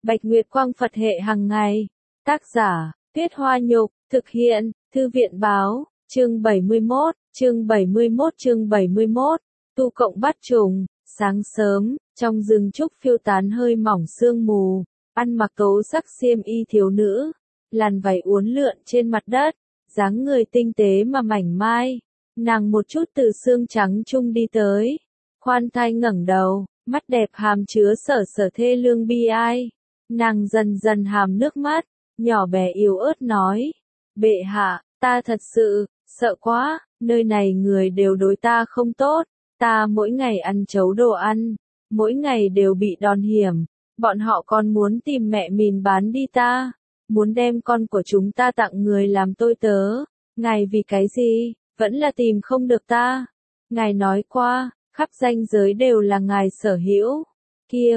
Bạch Nguyệt Quang Phật hệ hàng ngày. Tác giả, Tuyết Hoa Nhục, thực hiện, Thư viện Báo, chương 71, chương 71, tu cộng bắt trùng, sáng sớm, trong rừng trúc phiêu tán hơi mỏng sương mù, ăn mặc tố sắc xiêm y thiếu nữ, làn váy uốn lượn trên mặt đất, dáng người tinh tế mà mảnh mai, nàng một chút từ xương trắng trung đi tới, khoan thai ngẩng đầu, mắt đẹp hàm chứa sở sở thê lương bi ai, nàng dần dần hàm nước mắt, nhỏ bé yếu ớt nói, bệ hạ, ta thật sự, sợ quá, nơi này người đều đối ta không tốt, ta mỗi ngày ăn chấu đồ ăn, mỗi ngày đều bị đòn hiểm, bọn họ còn muốn tìm mẹ mình bán đi ta, muốn đem con của chúng ta tặng người làm tôi tớ, ngài vì cái gì, vẫn là tìm không được ta, ngài nói qua, khắp ranh giới đều là ngài sở hữu, kia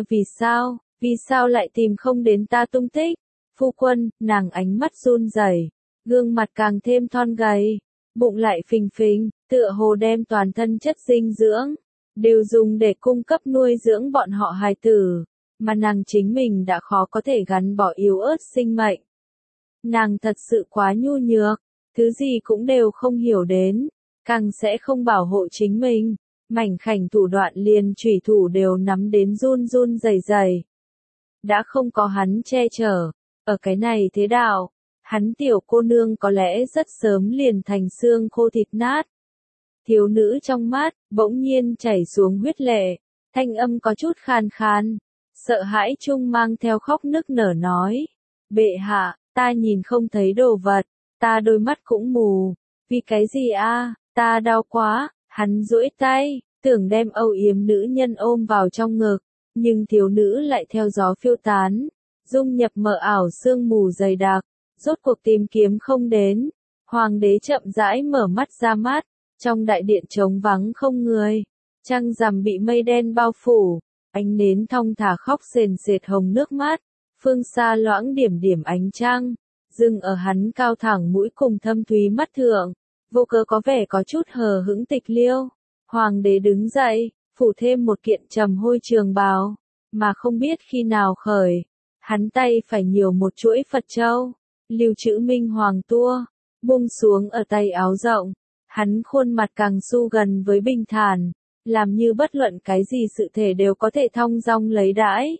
vì sao lại tìm không đến ta tung tích, phu quân, nàng ánh mắt run rẩy, gương mặt càng thêm thon gầy, bụng lại phình phình, tựa hồ đem toàn thân chất dinh dưỡng, đều dùng để cung cấp nuôi dưỡng bọn họ hài tử, mà nàng chính mình đã khó có thể gắn bỏ yếu ớt sinh mệnh. Nàng thật sự quá nhu nhược, thứ gì cũng đều không hiểu đến, càng sẽ không bảo hộ chính mình, mảnh khảnh thủ đoạn liền chủy thủ đều nắm đến run run rẩy rẩy. Đã không có hắn che chở, ở cái này thế đạo, hắn tiểu cô nương có lẽ rất sớm liền thành xương khô thịt nát. Thiếu nữ trong mắt, bỗng nhiên chảy xuống huyết lệ, thanh âm có chút khan khan, sợ hãi chung mang theo khóc nức nở nói, bệ hạ, ta nhìn không thấy đồ vật, ta đôi mắt cũng mù, vì cái gì a? Ta đau quá, hắn duỗi tay, tưởng đem âu yếm nữ nhân ôm vào trong ngực, nhưng thiếu nữ lại theo gió phiêu tán, dung nhập mờ ảo sương mù dày đặc, rốt cuộc tìm kiếm không đến, hoàng đế chậm rãi mở mắt ra mắt, trong đại điện trống vắng không người, trăng rằm bị mây đen bao phủ, ánh nến thong thả khóc sền sệt hồng nước mắt, phương xa loãng điểm điểm ánh trăng, dừng ở hắn cao thẳng mũi cùng thâm thúy mắt thượng, vô cớ có vẻ có chút hờ hững tịch liêu. Hoàng đế đứng dậy, phủ thêm một kiện trầm hôi trường bào, mà không biết khi nào khởi, hắn tay phải nhiều một chuỗi Phật châu, lưu trữ minh hoàng tua, buông xuống ở tay áo rộng, hắn khuôn mặt càng su gần với bình thản, làm như bất luận cái gì sự thể đều có thể thong dong lấy đãi.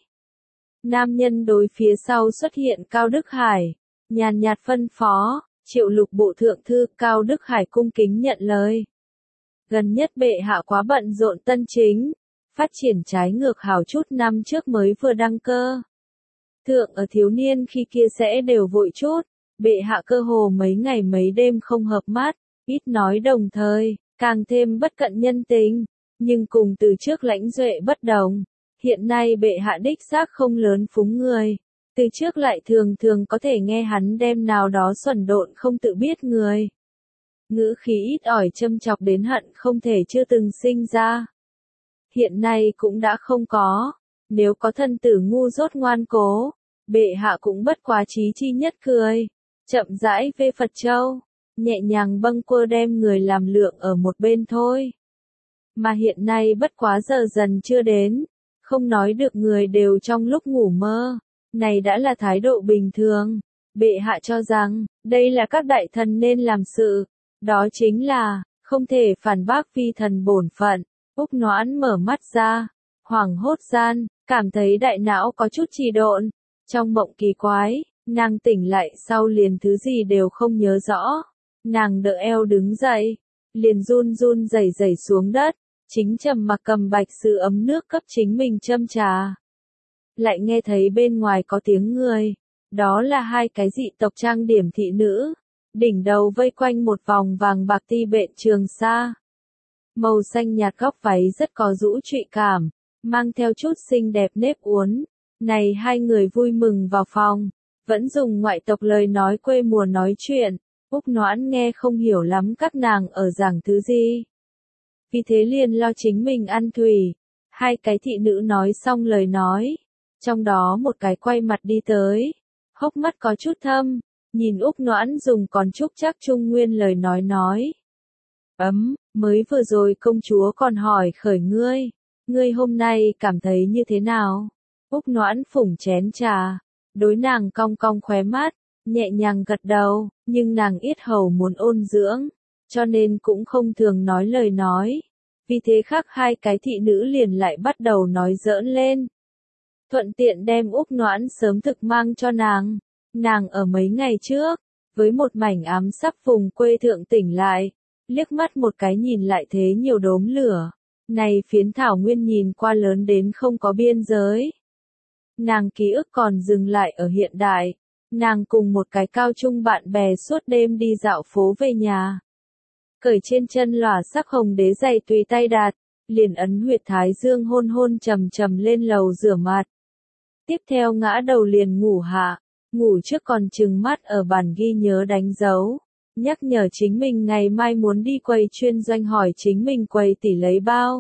Nam nhân đối phía sau xuất hiện Cao Đức Hải, nhàn nhạt phân phó, Triệu Lục bộ thượng thư. Cao Đức Hải cung kính nhận lời. Gần nhất bệ hạ quá bận rộn tân chính, phát triển trái ngược hảo chút năm trước mới vừa đăng cơ. Thượng ở thiếu niên khi kia sẽ đều vội chút, bệ hạ cơ hồ mấy ngày mấy đêm không hợp mắt, ít nói đồng thời, càng thêm bất cận nhân tình, nhưng cùng từ trước lãnh duệ bất đồng, hiện nay bệ hạ đích xác không lớn phúng người, từ trước lại thường thường có thể nghe hắn đem nào đó xuẩn độn không tự biết người. Ngữ khí ít ỏi châm chọc đến hận không thể chưa từng sinh ra. Hiện nay cũng đã không có, nếu có thân tử ngu dốt ngoan cố, bệ hạ cũng bất quá trí chi nhất cười, chậm rãi vê Phật châu, nhẹ nhàng bâng quơ đem người làm lượng ở một bên thôi. Mà hiện nay bất quá giờ dần chưa đến, không nói được người đều trong lúc ngủ mơ, này đã là thái độ bình thường, bệ hạ cho rằng, đây là các đại thần nên làm sự. Đó chính là, không thể phản bác phi thần bổn phận. Úc Noãn mở mắt ra, hoảng hốt gian, cảm thấy đại não có chút trì độn. Trong mộng kỳ quái, nàng tỉnh lại sau liền thứ gì đều không nhớ rõ. Nàng đỡ eo đứng dậy, liền run run rẩy rẩy xuống đất, chính trầm mặc cầm bạch sứ ấm nước cấp chính mình châm trà. Lại nghe thấy bên ngoài có tiếng người, đó là hai cái dị tộc trang điểm thị nữ. Đỉnh đầu vây quanh một vòng vàng bạc ti bện trường sa. Màu xanh nhạt góc váy rất có rũ trụy cảm, mang theo chút xinh đẹp nếp uốn. Này hai người vui mừng vào phòng, vẫn dùng ngoại tộc lời nói quê mùa nói chuyện, Úc Noãn nghe không hiểu lắm các nàng ở giảng thứ gì. Vì thế liền lo chính mình ăn thủy, hai cái thị nữ nói xong lời nói, trong đó một cái quay mặt đi tới, hốc mắt có chút thâm. Nhìn Úc Noãn dùng còn chúc chắc Trung Nguyên lời nói. Mới vừa rồi công chúa còn hỏi khởi ngươi hôm nay cảm thấy như thế nào? Úc Noãn phủng chén trà, đối nàng cong cong khóe mắt, nhẹ nhàng gật đầu, nhưng nàng yết hầu muốn ôn dưỡng, cho nên cũng không thường nói lời nói. Vì thế khác hai cái thị nữ liền lại bắt đầu nói giỡn lên. Thuận tiện đem Úc Noãn sớm thực mang cho nàng. Nàng ở mấy ngày trước, với một mảnh ám sắc vùng quê thượng tỉnh lại, liếc mắt một cái nhìn lại thế nhiều đốm lửa. Này phiến thảo nguyên nhìn qua lớn đến không có biên giới. Nàng ký ức còn dừng lại ở hiện đại. Nàng cùng một cái cao trung bạn bè suốt đêm đi dạo phố về nhà. Cởi trên chân lòa sắc hồng đế giày tùy tay đạt, liền ấn huyệt thái dương hôn hôn trầm trầm lên lầu rửa mặt. Tiếp theo ngã đầu liền ngủ hạ, ngủ trước còn trừng mắt ở bản ghi nhớ đánh dấu, nhắc nhở chính mình ngày mai muốn đi quầy chuyên doanh hỏi chính mình quầy tỷ lấy bao.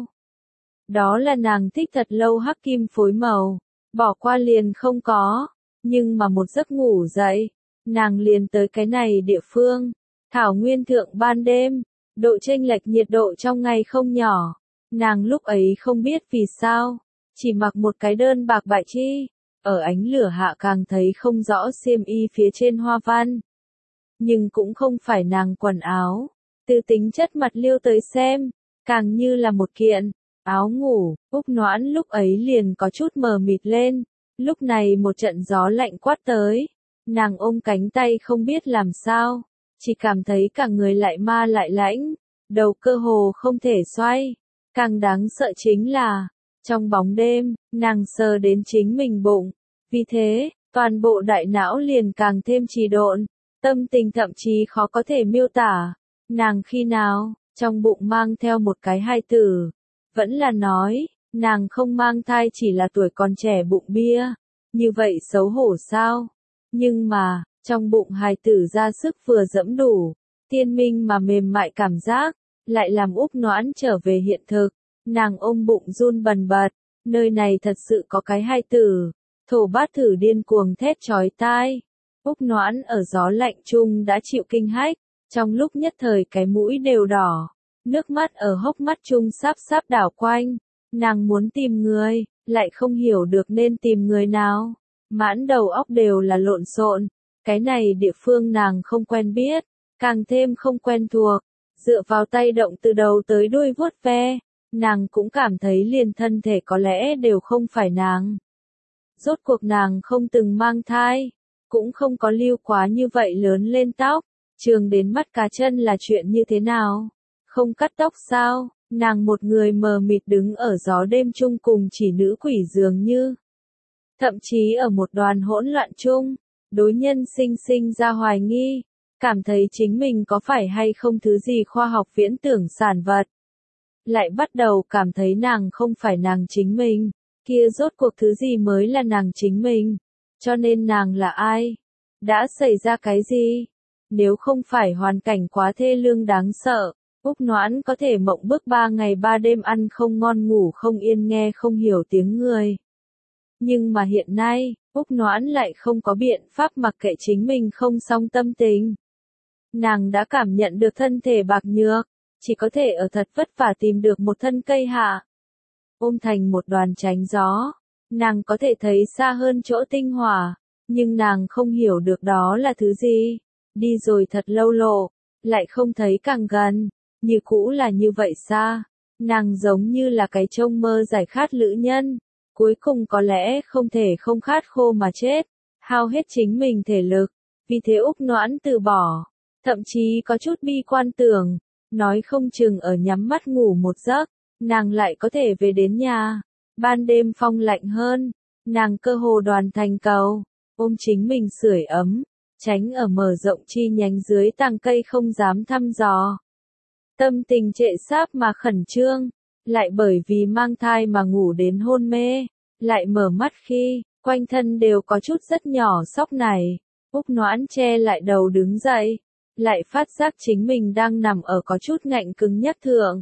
Đó là nàng thích thật lâu hắc kim phối màu, bỏ qua liền không có, nhưng mà một giấc ngủ dậy, nàng liền tới cái này địa phương, thảo nguyên thượng ban đêm, độ chênh lệch nhiệt độ trong ngày không nhỏ, nàng lúc ấy không biết vì sao, chỉ mặc một cái đơn bạc bại chi. Ở ánh lửa hạ càng thấy không rõ xiêm y phía trên hoa văn. Nhưng cũng không phải nàng quần áo, từ tính chất mặt liêu tới xem, càng như là một kiện áo ngủ. Úc Noãn lúc ấy liền có chút mờ mịt lên, lúc này một trận gió lạnh quát tới, nàng ôm cánh tay không biết làm sao, chỉ cảm thấy cả người lại ma lại lãnh, đầu cơ hồ không thể xoay, càng đáng sợ chính là, trong bóng đêm, nàng sờ đến chính mình bụng. Vì thế, toàn bộ đại não liền càng thêm trì độn, tâm tình thậm chí khó có thể miêu tả. Nàng khi nào, trong bụng mang theo một cái hài tử. Vẫn là nói, nàng không mang thai chỉ là tuổi còn trẻ bụng bia. Như vậy xấu hổ sao? Nhưng mà, trong bụng hài tử ra sức vừa dẫm đủ, tiên minh mà mềm mại cảm giác, lại làm Úc Noãn trở về hiện thực. Nàng ôm bụng run bần bật, nơi này thật sự có cái hài tử. Thổ bát thử điên cuồng thét chói tai. Úc Noãn ở gió lạnh chung đã chịu kinh hách, trong lúc nhất thời cái mũi đều đỏ, nước mắt ở hốc mắt chung sáp sáp đảo quanh. Nàng muốn tìm người, lại không hiểu được nên tìm người nào. Mãn đầu óc đều là lộn xộn, cái này địa phương nàng không quen biết, càng thêm không quen thuộc. Dựa vào tay động từ đầu tới đuôi vuốt ve, nàng cũng cảm thấy liền thân thể có lẽ đều không phải nàng. Rốt cuộc nàng không từng mang thai, cũng không có lưu quá như vậy lớn lên tóc, trường đến mắt cá chân là chuyện như thế nào? Không cắt tóc sao? Nàng một người mờ mịt đứng ở gió đêm chung cùng chỉ nữ quỷ dường như. Thậm chí ở một đoàn hỗn loạn chung, đối nhân sinh ra hoài nghi, cảm thấy chính mình có phải hay không thứ gì khoa học viễn tưởng sản vật. Lại bắt đầu cảm thấy nàng không phải nàng chính mình. Kia rốt cuộc thứ gì mới là nàng chính mình, cho nên nàng là ai? Đã xảy ra cái gì? Nếu không phải hoàn cảnh quá thê lương đáng sợ, Úc Noãn có thể mộng bức 3 ngày 3 đêm ăn không ngon ngủ không yên nghe không hiểu tiếng người. Nhưng mà hiện nay, Úc Noãn lại không có biện pháp mặc kệ chính mình không xong tâm tình. Nàng đã cảm nhận được thân thể bạc nhược, chỉ có thể ở thật vất vả tìm được một thân cây hạ. Ôm thành một đoàn tránh gió, nàng có thể thấy xa hơn chỗ tinh hỏa, nhưng nàng không hiểu được đó là thứ gì. Đi rồi thật lâu lộ, lại không thấy càng gần, như cũ là như vậy xa. Nàng giống như là cái trông mơ giải khát lữ nhân, cuối cùng có lẽ không thể không khát khô mà chết, hao hết chính mình thể lực, vì thế Úc Noãn từ bỏ, thậm chí có chút bi quan tưởng, nói không chừng ở nhắm mắt ngủ một giấc. Nàng lại có thể về đến nhà. Ban đêm phong lạnh hơn, nàng cơ hồ đoàn thành cầu, ôm chính mình sưởi ấm, tránh ở mở rộng chi nhánh dưới tàng cây không dám thăm dò. Tâm tình trệ sáp mà khẩn trương, lại bởi vì mang thai mà ngủ đến hôn mê, lại mở mắt khi, quanh thân đều có chút rất nhỏ sóc này. Úc Noãn che lại đầu đứng dậy, lại phát giác chính mình đang nằm ở có chút ngạnh cứng nhắc thượng.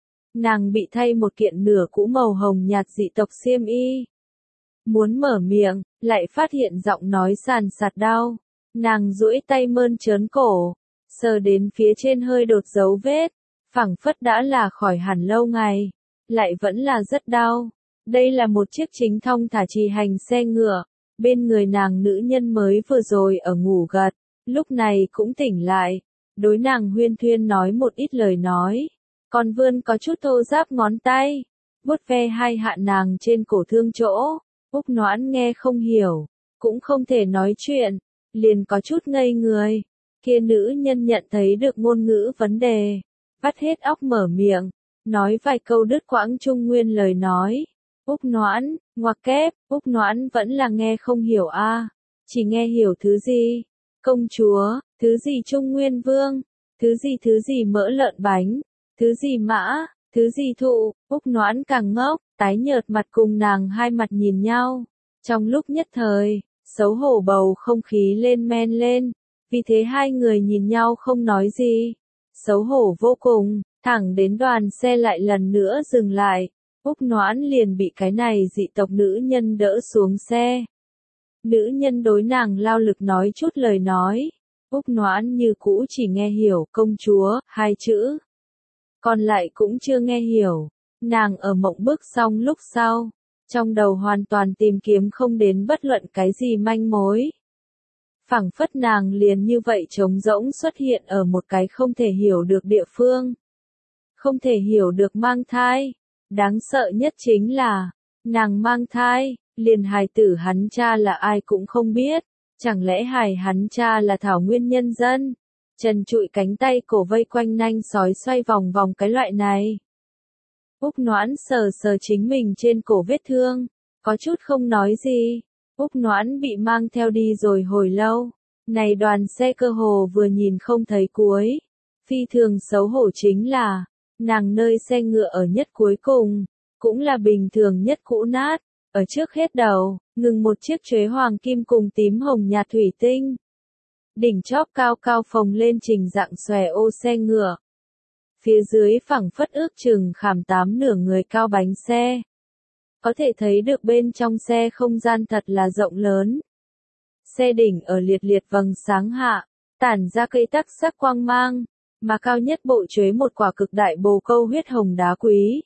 Nàng bị thay một kiện nửa cũ màu hồng nhạt dị tộc xiêm y. Muốn mở miệng, lại phát hiện giọng nói sàn sạt đau. Nàng duỗi tay mơn trớn cổ, sờ đến phía trên hơi đột dấu vết, phảng phất đã là khỏi hẳn lâu ngày, lại vẫn là rất đau. Đây là một chiếc chính thong thả trì hành xe ngựa, bên người nàng nữ nhân mới vừa rồi ở ngủ gật, lúc này cũng tỉnh lại, đối nàng huyên thuyên nói một ít lời nói, còn vươn có chút thô ráp ngón tay, vuốt ve hai hạ nàng trên cổ thương chỗ, Úc Noãn nghe không hiểu, cũng không thể nói chuyện, liền có chút ngây người, kia nữ nhân nhận thấy được ngôn ngữ vấn đề, vắt hết óc mở miệng, nói vài câu đứt quãng trung nguyên lời nói. Úc Noãn, ngoặc kép, Úc Noãn vẫn là nghe không hiểu a, chỉ nghe hiểu thứ gì? Công chúa, thứ gì Trung Nguyên Vương, thứ gì mỡ lợn bánh, thứ gì mã, thứ gì thụ, Úc Noãn càng ngốc, tái nhợt mặt cùng nàng hai mặt nhìn nhau. Trong lúc nhất thời, xấu hổ bầu không khí lên men lên, vì thế hai người nhìn nhau không nói gì. Xấu hổ vô cùng, thẳng đến đoàn xe lại lần nữa dừng lại. Úc Noãn liền bị cái này dị tộc nữ nhân đỡ xuống xe. Nữ nhân đối nàng lao lực nói chút lời nói. Úc Noãn như cũ chỉ nghe hiểu công chúa, hai chữ. Còn lại cũng chưa nghe hiểu. Nàng ở mộng bức xong lúc sau. Trong đầu hoàn toàn tìm kiếm không đến bất luận cái gì manh mối. Phảng phất nàng liền như vậy trống rỗng xuất hiện ở một cái không thể hiểu được địa phương. Không thể hiểu được mang thai. Đáng sợ nhất chính là, nàng mang thai, liền hài tử hắn cha là ai cũng không biết, chẳng lẽ hài hắn cha là Thảo Nguyên nhân dân, trần trụi cánh tay cổ vây quanh nanh sói xoay vòng vòng cái loại này. Úc Noãn sờ sờ chính mình trên cổ vết thương, có chút không nói gì, Úc Noãn bị mang theo đi rồi hồi lâu, này đoàn xe cơ hồ vừa nhìn không thấy cuối, phi thường xấu hổ chính là, nàng nơi xe ngựa ở nhất cuối cùng, cũng là bình thường nhất cũ nát, ở trước hết đầu, ngừng một chiếc chuế hoàng kim cùng tím hồng nhạt thủy tinh. Đỉnh chóp cao cao phồng lên trình dạng xòe ô xe ngựa. Phía dưới phẳng phất ước chừng khảm 8 nửa người cao bánh xe. Có thể thấy được bên trong xe không gian thật là rộng lớn. Xe đỉnh ở liệt liệt vầng sáng hạ, tản ra cây tắc sắc quang mang. Mà cao nhất bộ chuế một quả cực đại bồ câu huyết hồng đá quý.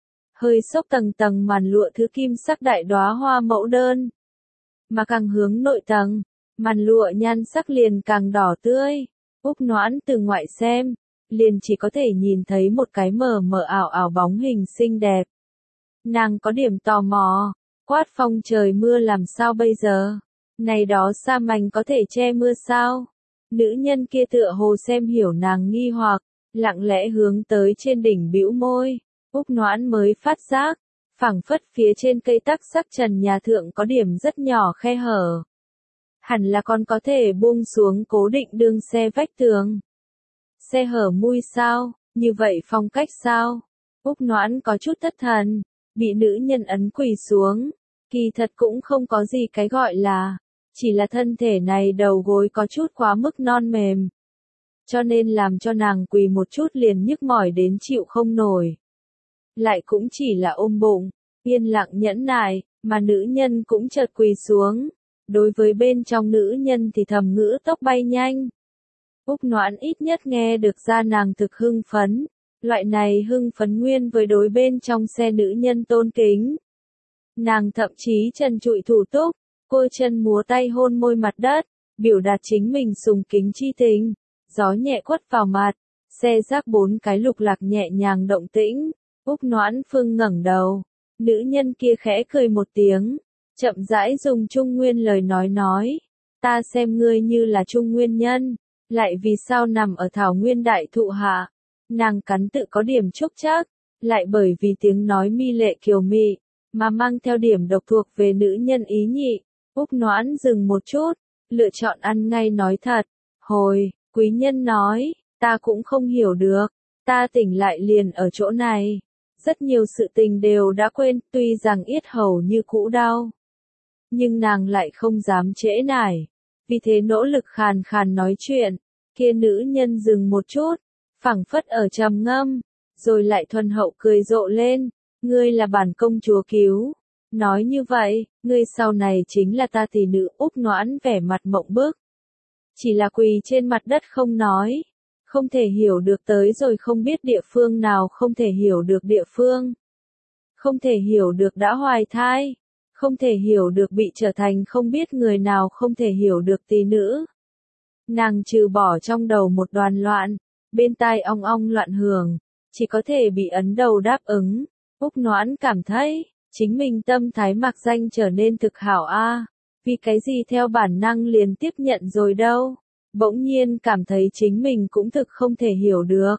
Hơi xốc tầng tầng màn lụa thứ kim sắc đại đóa hoa mẫu đơn. Mà càng hướng nội tầng, màn lụa nhan sắc liền càng đỏ tươi. Úc Noãn từ ngoại xem, liền chỉ có thể nhìn thấy một cái mờ mờ ảo ảo bóng hình xinh đẹp. Nàng có điểm tò mò, quát phong trời mưa làm sao bây giờ? Này đó sa mảnh có thể che mưa sao? Nữ nhân kia tựa hồ xem hiểu nàng nghi hoặc, lặng lẽ hướng tới trên đỉnh bĩu môi, Úc Noãn mới phát giác, phảng phất phía trên cây tắc sắc trần nhà thượng có điểm rất nhỏ khe hở. Hẳn là còn có thể buông xuống cố định đường xe vách tường. Xe hở mui sao, như vậy phong cách sao? Úc Noãn có chút thất thần, bị nữ nhân ấn quỳ xuống, kỳ thật cũng không có gì cái gọi là. Chỉ là thân thể này đầu gối có chút quá mức non mềm. Cho nên làm cho nàng quỳ một chút liền nhức mỏi đến chịu không nổi. Lại cũng chỉ là ôm bụng, yên lặng nhẫn nại, mà nữ nhân cũng chợt quỳ xuống. Đối với bên trong nữ nhân thì thầm ngữ tốc bay nhanh. Úc Noãn ít nhất nghe được ra nàng thực hưng phấn. Loại này hưng phấn nguyên với đối bên trong xe nữ nhân tôn kính. Nàng thậm chí trần trụi thủ túc. Cô chân múa tay hôn môi mặt đất, biểu đạt chính mình sùng kính chi tình, gió nhẹ quất vào mặt, xe rác 4 cái lục lạc nhẹ nhàng động tĩnh, Úc Noãn Phương ngẩng đầu, nữ nhân kia khẽ cười một tiếng, chậm rãi dùng Trung Nguyên lời nói, ta xem ngươi như là Trung Nguyên nhân, lại vì sao nằm ở Thảo Nguyên đại thụ hạ, nàng cắn tự có điểm chúc chắc, lại bởi vì tiếng nói mi lệ kiều mị, mà mang theo điểm độc thuộc về nữ nhân ý nhị. Úc Noãn dừng một chút, lựa chọn ăn ngay nói thật. Hồi, quý nhân nói, ta cũng không hiểu được, ta tỉnh lại liền ở chỗ này. Rất nhiều sự tình đều đã quên, tuy rằng yết hầu như cũ đau. Nhưng nàng lại không dám trễ nải. Vì thế nỗ lực khàn khàn nói chuyện, kia nữ nhân dừng một chút, phảng phất ở trầm ngâm, rồi lại thuần hậu cười rộ lên, ngươi là bản công chúa cứu. Nói như vậy, ngươi sau này chính là ta tỷ nữ. Úc Noãn vẻ mặt mộng bức. Chỉ là quỳ trên mặt đất không nói. Không thể hiểu được tới rồi không biết địa phương nào không thể hiểu được địa phương. không thể hiểu được đã hoài thai, không thể hiểu được bị trở thành không biết người nào, không thể hiểu được tỷ nữ. Nàng trừ bỏ trong đầu một đoàn loạn, bên tai ong ong loạn hưởng, chỉ có thể bị ấn đầu đáp ứng. Úc Noãn cảm thấy, chính mình tâm thái mặc danh trở nên thực hảo a, vì cái gì theo bản năng liền tiếp nhận rồi đâu, bỗng nhiên cảm thấy chính mình cũng thực không thể hiểu được.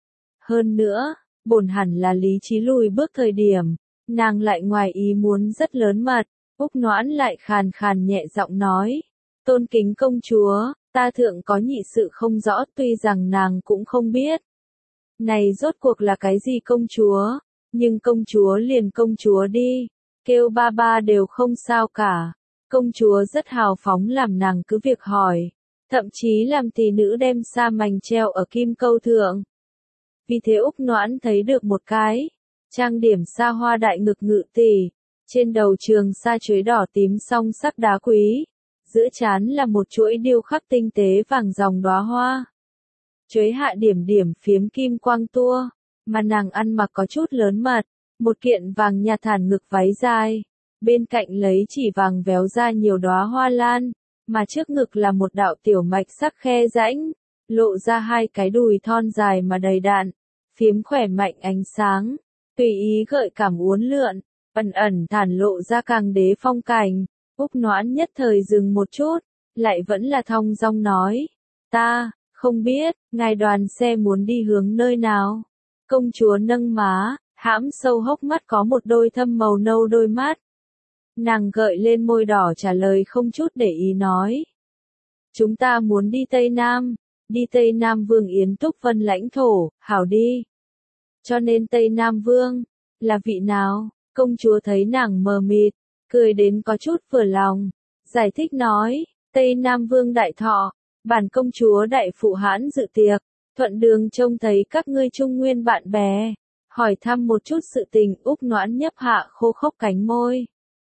Hơn nữa, bổn hẳn là lý trí lùi bước thời điểm, nàng lại ngoài ý muốn rất lớn mật, Úc Noãn lại khàn khàn nhẹ giọng nói, tôn kính công chúa, ta thượng có nhị sự không rõ, tuy rằng nàng cũng không biết. Này rốt cuộc là cái gì công chúa, nhưng công chúa liền công chúa đi, kêu ba ba đều không sao cả. Công chúa rất hào phóng làm nàng cứ việc hỏi, thậm chí làm tỷ nữ đem sa mảnh treo ở kim câu thượng. Vì thế Úc Noãn thấy được một cái, trang điểm xa hoa đại ngực ngự tỷ, trên đầu trường sa chuối đỏ tím song sắc đá quý, giữa trán là một chuỗi điêu khắc tinh tế vàng dòng đóa hoa. Chuối hạ điểm điểm phiếm kim quang tua, mà nàng ăn mặc có chút lớn mật, một kiện vàng nhạt thản ngực váy dài, bên cạnh lấy chỉ vàng véo ra nhiều đóa hoa lan, mà trước ngực là một đạo tiểu mạch sắc khe rãnh, lộ ra hai cái đùi thon dài mà đầy đặn, phiếm khỏe mạnh ánh sáng, tùy ý gợi cảm uốn lượn, ẩn ẩn thản lộ ra càng đế phong cảnh. Úc Noãn nhất thời dừng một chút, lại vẫn là thong dong nói, ta không biết, ngài đoàn xe muốn đi hướng nơi nào. Công chúa nâng má, hãm sâu hốc mắt có một đôi thâm màu nâu đôi mắt. Nàng gợi lên môi đỏ trả lời không chút để ý nói. Chúng ta muốn đi Tây Nam, đi Tây Nam Vương Yến Túc Vân lãnh thổ, hảo đi. Cho nên Tây Nam Vương, là vị nào? Công chúa thấy nàng mờ mịt, cười đến có chút vừa lòng, giải thích nói, Tây Nam Vương đại thọ, bản công chúa đại phụ hãn dự tiệc, thuận đường trông thấy các ngươi trung nguyên bạn bè, hỏi thăm một chút sự tình. Úc Noãn nhấp hạ khô khốc cánh môi.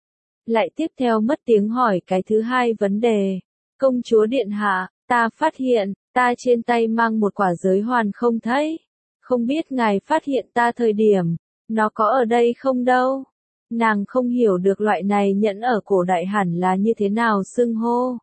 Lại tiếp theo mất tiếng hỏi cái thứ hai vấn đề, công chúa điện hạ, ta phát hiện, ta trên tay mang một quả giới hoàn không thấy, không biết ngài phát hiện ta thời điểm, nó có ở đây không đâu. Nàng không hiểu được loại này nhẫn ở cổ đại hẳn là như thế nào xưng hô.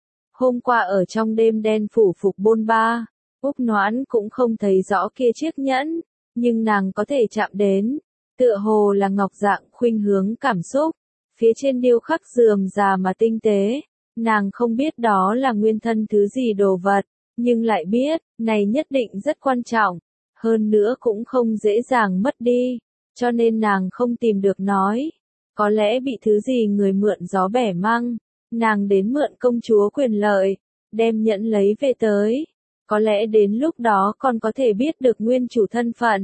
Hôm qua ở trong đêm đen phủ phục bôn ba, Úc Noãn cũng không thấy rõ kia chiếc nhẫn, nhưng nàng có thể chạm đến, tựa hồ là ngọc dạng khuynh hướng cảm xúc, phía trên điêu khắc rườm rà mà tinh tế, nàng không biết đó là nguyên thân thứ gì đồ vật, nhưng lại biết, này nhất định rất quan trọng, hơn nữa cũng không dễ dàng mất đi, cho nên nàng không tìm được nói, có lẽ bị thứ gì người mượn gió bẻ măng, nàng đến mượn công chúa quyền lợi, đem nhẫn lấy về tới, có lẽ đến lúc đó còn có thể biết được nguyên chủ thân phận.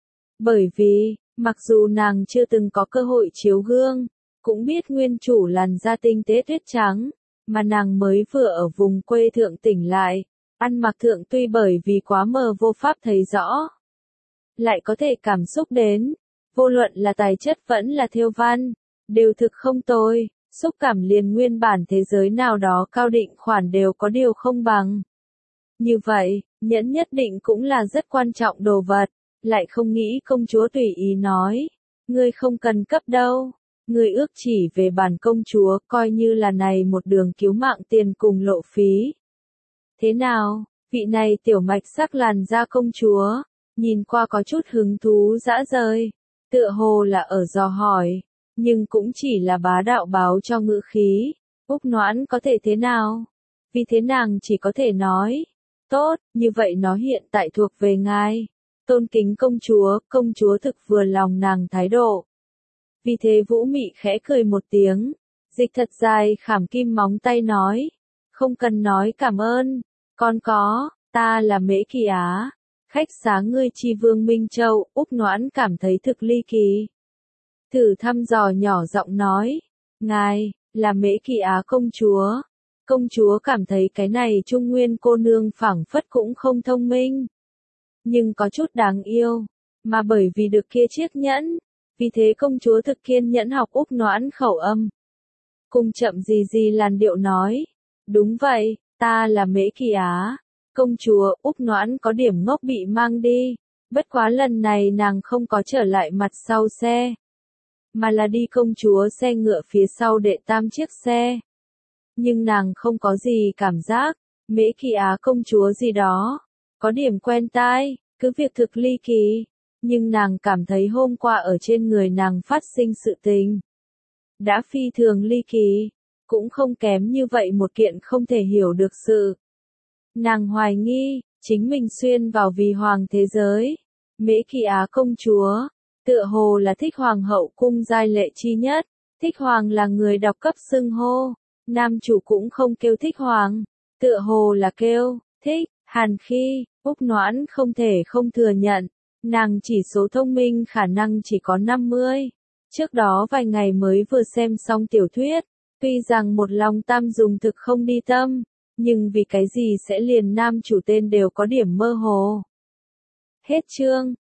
Bởi vì, mặc dù nàng chưa từng có cơ hội chiếu gương, cũng biết nguyên chủ làn da tinh tế tuyết trắng, mà nàng mới vừa ở vùng quê thượng tỉnh lại, ăn mặc thượng tuy bởi vì quá mờ vô pháp thấy rõ, lại có thể cảm xúc đến, vô luận là tài chất vẫn là thêu văn, đều thực không tồi, xúc cảm liền nguyên bản thế giới nào đó cao định khoản đều có điều không bằng. Như vậy, nhẫn nhất định cũng là rất quan trọng đồ vật, lại không nghĩ công chúa tùy ý nói, ngươi không cần cấp đâu, ngươi ước chỉ về bản công chúa coi như là này một đường cứu mạng tiền cùng lộ phí. Thế nào, vị này tiểu mạch sắc làn da công chúa, nhìn qua có chút hứng thú dã rời, tựa hồ là ở dò hỏi, nhưng cũng chỉ là bá đạo báo cho ngữ khí. Úc Noãn có thể thế nào? Vì thế nàng chỉ có thể nói, tốt, như vậy nó hiện tại thuộc về ngài. Tôn kính công chúa thực vừa lòng nàng thái độ. Vì thế Vũ Mị khẽ cười một tiếng, dịch thật dài khảm kim móng tay nói, không cần nói cảm ơn, con có, ta là Mễ Kỳ Á, khách xá ngươi chi vương Minh Châu. Úc Noãn cảm thấy thực ly kỳ. Thử thăm dò nhỏ giọng nói, ngài, là Mễ Kỳ Á công chúa. Công chúa cảm thấy cái này trung nguyên cô nương phảng phất cũng không thông minh, nhưng có chút đáng yêu, mà bởi vì được kia chiếc nhẫn, vì thế công chúa thực kiên nhẫn học Úc Noãn khẩu âm. Cùng chậm gì làn điệu nói, đúng vậy, ta là Mễ Kỳ Á. Công chúa. Úc Noãn có điểm ngốc bị mang đi, bất quá lần này nàng không có trở lại mặt sau xe. mà là đi công chúa xe ngựa phía sau đệ tam chiếc xe. Nhưng nàng không có gì cảm giác, Mễ Kỳ Á công chúa gì đó, có điểm quen tai, cứ việc thực ly kỳ, nhưng nàng cảm thấy hôm qua ở trên người nàng phát sinh sự tình. Đã phi thường ly kỳ, cũng không kém như vậy một kiện không thể hiểu được sự. Nàng hoài nghi, chính mình xuyên vào vì hoàng thế giới. Mễ Kỳ Á công chúa, tựa hồ là thích hoàng hậu cung giai lệ chi nhất, thích hoàng là người đọc cấp xưng hô, nam chủ cũng không kêu thích hoàng, tựa hồ là kêu, thích, Hàn Khi, Úc Noãn không thể không thừa nhận, nàng chỉ số thông minh khả năng chỉ có 50. Trước đó vài ngày mới vừa xem xong tiểu thuyết, tuy rằng một lòng tam dùng thực không đi tâm, nhưng vì cái gì sẽ liền nam chủ tên đều có điểm mơ hồ. Hết chương.